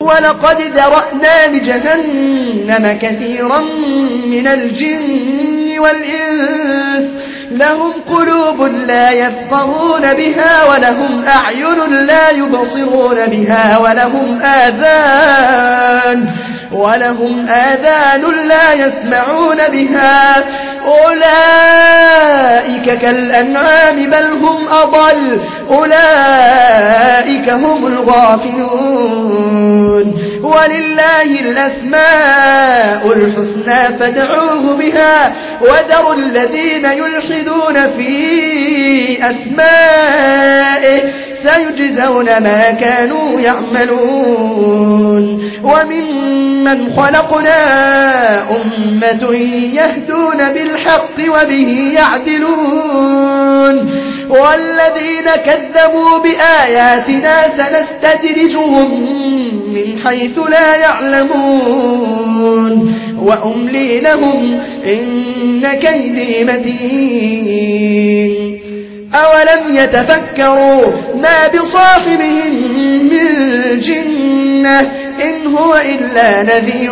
ولقد ذرأنا لجهنم كثيرا من الجن والإنس لهم قلوب لا يفقهون بها ولهم أعين لا يبصرون بها ولهم آذان لا يسمعون بها أولئك كالأنعام بل هم أضل أولئك هم الغافلون ولله الأسماء الحسنى فادعوه بها وذروا الذين يلحدون في أسمائه سيجزون ما كانوا يعملون وممن خلقنا أمة يهدون بالحق وبه يعدلون والذين كذبوا بآياتنا سنستدرجهم من حيث لا يعلمون وأملي لهم إن كيدي متين أولم يتفكروا ما بصاحبهم من جنة إن هو إلا نذير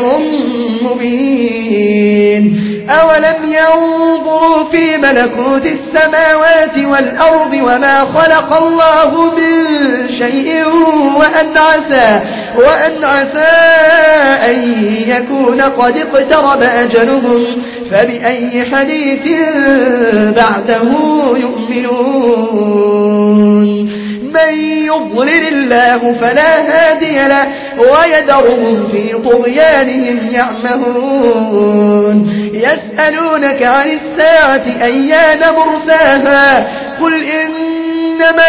مبين أولم ينظروا في ملكوت السماوات والأرض وما خلق الله من شيء وأن عسى أن يكون قد اقترب أجلهم فبأي حديث بعده يؤمنون من يضلل الله فلا هادي له ويذرهم في طغيانهم يعمهون يسألونك عن الساعة أيان مرساها قل إنما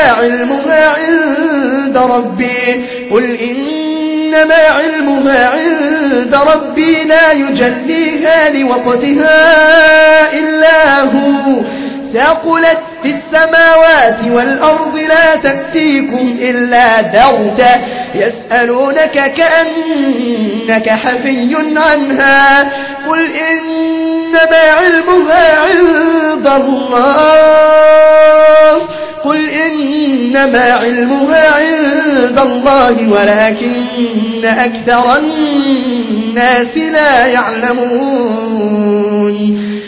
علمها عند ربي لا يجليها لوقتها إلا هو ثقلت في السماوات والأرض لا تأتيكم إلا بغتة يسألونك كأنك حفي عنها قل إنما علمها عند الله ولكن أكثر الناس لا يعلمون